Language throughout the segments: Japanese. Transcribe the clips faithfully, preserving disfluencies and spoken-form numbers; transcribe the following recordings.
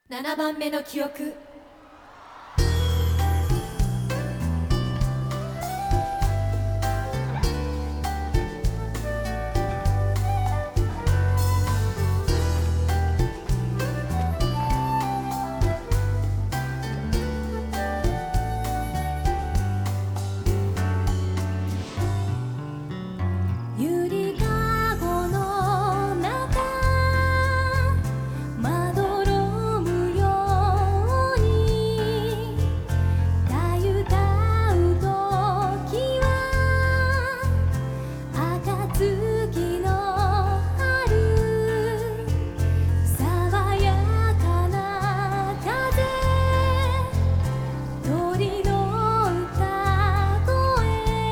ななばんめの記憶。 ゆりかごの中まどろむようにたゆたうときは暁の春爽やかな風鳥の歌声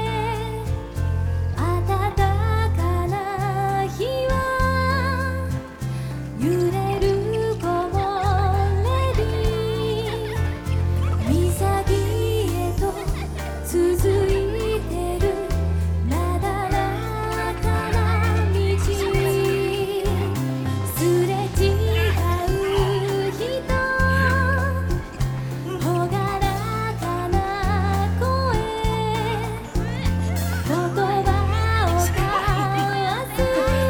暖かな日は揺れる木漏れ日岬へと続いてるなだらかな道すれ違う人朗らかな声言葉を交わす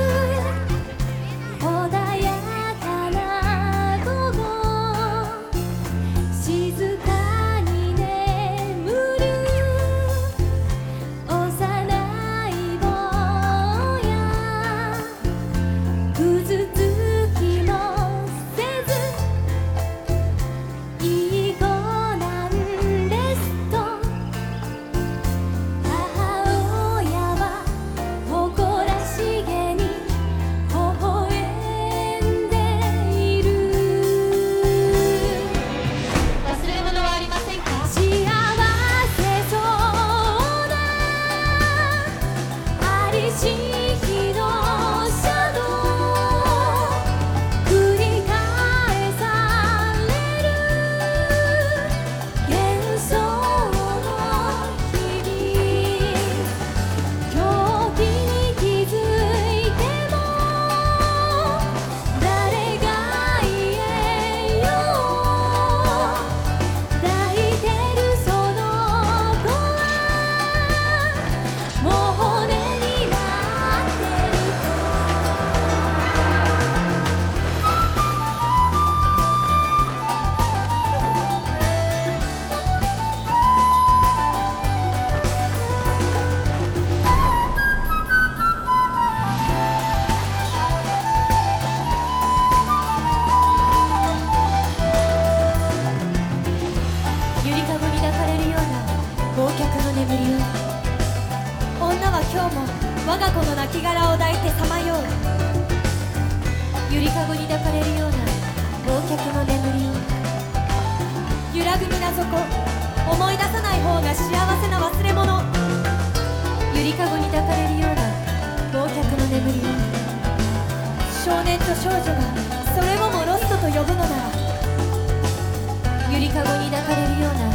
穏やかな午後静かに眠る幼い坊やうずつきもせずいい子なんですと母親は誇らしげに微笑んでいる忘れ物はありませんか？ 幸せそうなありし日のシャドウ繰り返される幻想の日々狂気に気づいても誰が言えよう抱いてるその子はもう骨になってるゆりかごに抱かれるような忘却の眠りを、女は今日も我が子の亡骸を抱いてさまよう。ゆりかごに抱かれるような忘却の眠りを、揺らぐ水底思い出さない方が幸せな忘れ物。ゆりかごに抱かれるような忘却の眠りを、少年と少女がそれをもロストと呼ぶのなら、ゆりかごに抱かれるような